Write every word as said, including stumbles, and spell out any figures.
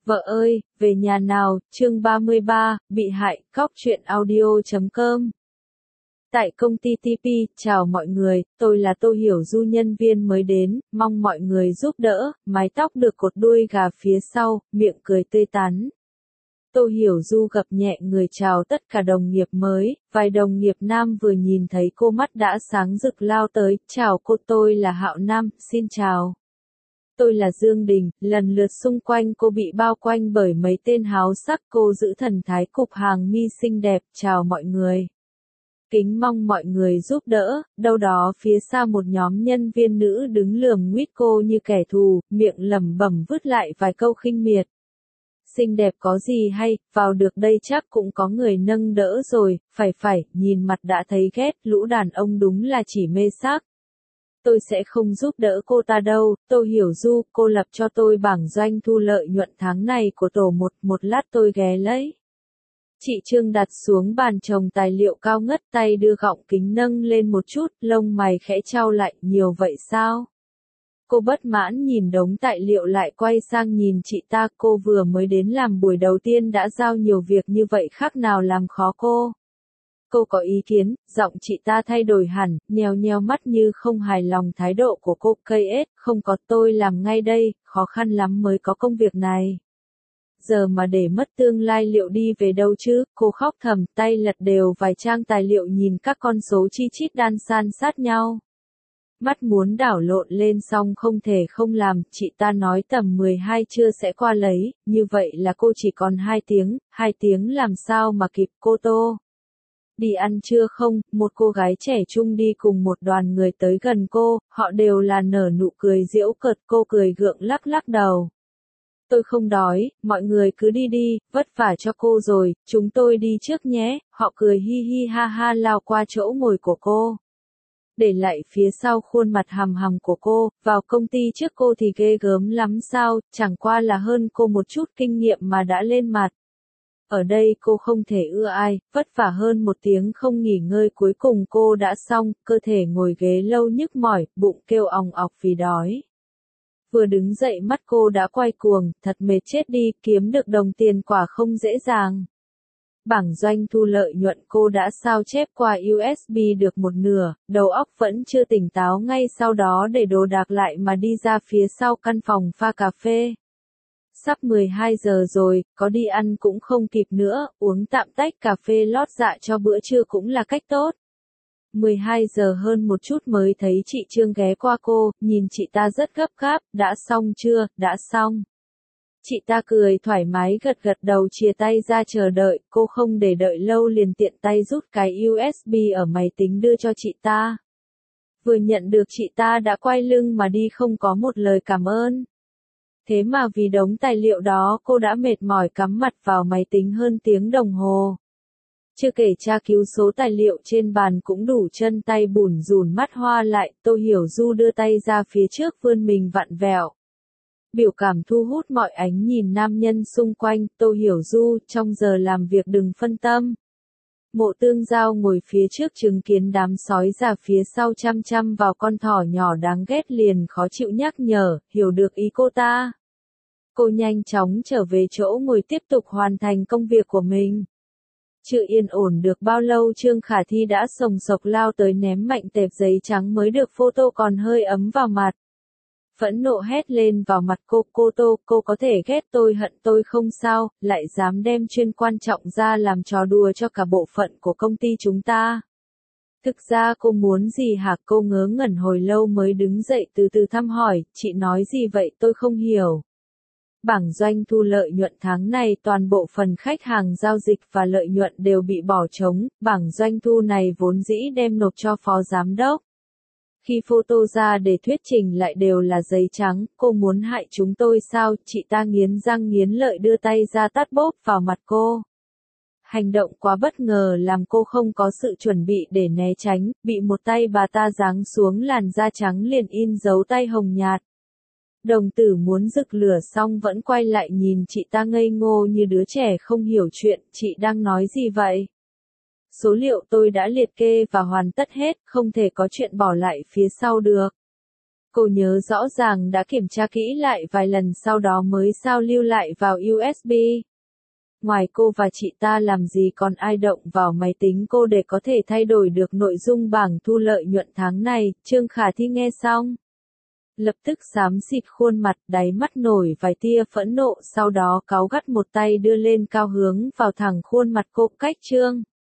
Vợ ơi, về nhà nào, chương ba mươi ba, bị hại, cóc truyện audio chấm com. Tại công ty tê pê, chào mọi người, tôi là Tô Hiểu Du, nhân viên mới đến, mong mọi người giúp đỡ, mái tóc được cột đuôi gà phía sau, miệng cười tươi tắn. Tô Hiểu Du gập nhẹ người chào tất cả đồng nghiệp mới, vài đồng nghiệp nam vừa nhìn thấy cô mắt đã sáng rực lao tới, chào cô, tôi là Hạo Nam, xin chào. Tôi là Dương Đình, lần lượt xung quanh cô bị bao quanh bởi mấy tên háo sắc, cô giữ thần thái cụp hàng mi xinh đẹp, chào mọi người. Kính mong mọi người giúp đỡ, đâu đó phía xa một nhóm nhân viên nữ đứng lườm nguýt cô như kẻ thù, miệng lẩm bẩm vứt lại vài câu khinh miệt. Xinh đẹp có gì hay, vào được đây chắc cũng có người nâng đỡ rồi, phải phải, nhìn mặt đã thấy ghét, lũ đàn ông đúng là chỉ mê sắc. Tôi sẽ không giúp đỡ cô ta đâu, Tô Hiểu Du, cô lập cho tôi bảng doanh thu lợi nhuận tháng này của tổ một, một lát tôi ghé lấy. Chị Trương đặt xuống bàn chồng tài liệu cao ngất, tay đưa gọng kính nâng lên một chút, lông mày khẽ chau lại, nhiều vậy sao? Cô bất mãn nhìn đống tài liệu lại quay sang nhìn chị ta, cô vừa mới đến làm buổi đầu tiên đã giao nhiều việc như vậy khác nào làm khó cô. Cô có ý kiến, giọng chị ta thay đổi hẳn, nheo nheo mắt như không hài lòng thái độ của cô, cây ết, không có, tôi làm ngay đây, khó khăn lắm mới có công việc này. Giờ mà để mất tương lai liệu đi về đâu chứ, cô khóc thầm, tay lật đều vài trang tài liệu nhìn các con số chi chít đan san sát nhau. Mắt muốn đảo lộn lên xong không thể không làm, chị ta nói tầm mười hai trưa sẽ qua lấy, như vậy là cô chỉ còn hai tiếng, hai tiếng làm sao mà kịp cô Tô. Đi ăn trưa không, một cô gái trẻ trung đi cùng một đoàn người tới gần cô, họ đều là nở nụ cười giễu cợt, cô cười gượng lắc lắc đầu. Tôi không đói, mọi người cứ đi đi, vất vả cho cô rồi, chúng tôi đi trước nhé, họ cười hi hi ha ha lao qua chỗ ngồi của cô. Để lại phía sau khuôn mặt hằm hằm của cô, vào công ty trước cô thì ghê gớm lắm sao, chẳng qua là hơn cô một chút kinh nghiệm mà đã lên mặt. Ở đây cô không thể ưa ai, vất vả hơn một tiếng không nghỉ ngơi cuối cùng cô đã xong, cơ thể ngồi ghế lâu nhức mỏi, bụng kêu òng ọc vì đói. Vừa đứng dậy mắt cô đã quay cuồng, thật mệt chết đi, kiếm được đồng tiền quả không dễ dàng. Bảng doanh thu lợi nhuận cô đã sao chép qua u ét bê được một nửa, đầu óc vẫn chưa tỉnh táo, ngay sau đó để đồ đạc lại mà đi ra phía sau căn phòng pha cà phê. Sắp mười hai giờ rồi, có đi ăn cũng không kịp nữa, uống tạm tách cà phê lót dạ cho bữa trưa cũng là cách tốt. mười hai giờ hơn một chút mới thấy chị Trương ghé qua cô, nhìn chị ta rất gấp gáp, đã xong chưa, đã xong. Chị ta cười thoải mái gật gật đầu chìa tay ra chờ đợi, cô không để đợi lâu liền tiện tay rút cái u ét bê ở máy tính đưa cho chị ta. Vừa nhận được chị ta đã quay lưng mà đi không có một lời cảm ơn. Thế mà vì đống tài liệu đó cô đã mệt mỏi cắm mặt vào máy tính hơn tiếng đồng hồ. Chưa kể tra cứu số tài liệu trên bàn cũng đủ chân tay bủn rủn mắt hoa lại, Tô Hiểu Du đưa tay ra phía trước vươn mình vặn vẹo. Biểu cảm thu hút mọi ánh nhìn nam nhân xung quanh, Tô Hiểu Du, trong giờ làm việc đừng phân tâm. Mộ Tương Giao ngồi phía trước chứng kiến đám sói già phía sau chăm chăm vào con thỏ nhỏ đáng ghét liền khó chịu nhắc nhở, hiểu được ý cô ta. Cô nhanh chóng trở về chỗ ngồi tiếp tục hoàn thành công việc của mình. Chưa yên ổn được bao lâu Trương Khả Thi đã sồng sộc lao tới ném mạnh tệp giấy trắng mới được photo còn hơi ấm vào mặt. Phẫn nộ hét lên vào mặt cô, cô Tô, cô có thể ghét tôi hận tôi không sao, lại dám đem chuyên quan trọng ra làm trò đùa cho cả bộ phận của công ty chúng ta. Thực ra cô muốn gì hả? Cô ngớ ngẩn hồi lâu mới đứng dậy từ từ thăm hỏi, chị nói gì vậy tôi không hiểu. Bảng doanh thu lợi nhuận tháng này toàn bộ phần khách hàng giao dịch và lợi nhuận đều bị bỏ trống, bảng doanh thu này vốn dĩ đem nộp cho phó giám đốc. Khi photo ra để thuyết trình lại đều là giấy trắng, cô muốn hại chúng tôi sao, chị ta nghiến răng nghiến lợi đưa tay ra tát bốp vào mặt cô. Hành động quá bất ngờ làm cô không có sự chuẩn bị để né tránh, bị một tay bà ta giáng xuống làn da trắng liền in dấu tay hồng nhạt. Đồng tử muốn rực lửa xong vẫn quay lại nhìn chị ta ngây ngô như đứa trẻ không hiểu chuyện, chị đang nói gì vậy? Số liệu tôi đã liệt kê và hoàn tất hết, không thể có chuyện bỏ lại phía sau được. Cô nhớ rõ ràng đã kiểm tra kỹ lại vài lần sau đó mới sao lưu lại vào u ét bê. Ngoài cô và chị ta làm gì còn ai động vào máy tính cô để có thể thay đổi được nội dung bảng thu lợi nhuận tháng này, Trương Khả Thi nghe xong. Lập tức xám xịt khuôn mặt, đáy mắt nổi vài tia phẫn nộ, sau đó cáu gắt một tay đưa lên cao hướng vào thẳng khuôn mặt cô. Cách Trương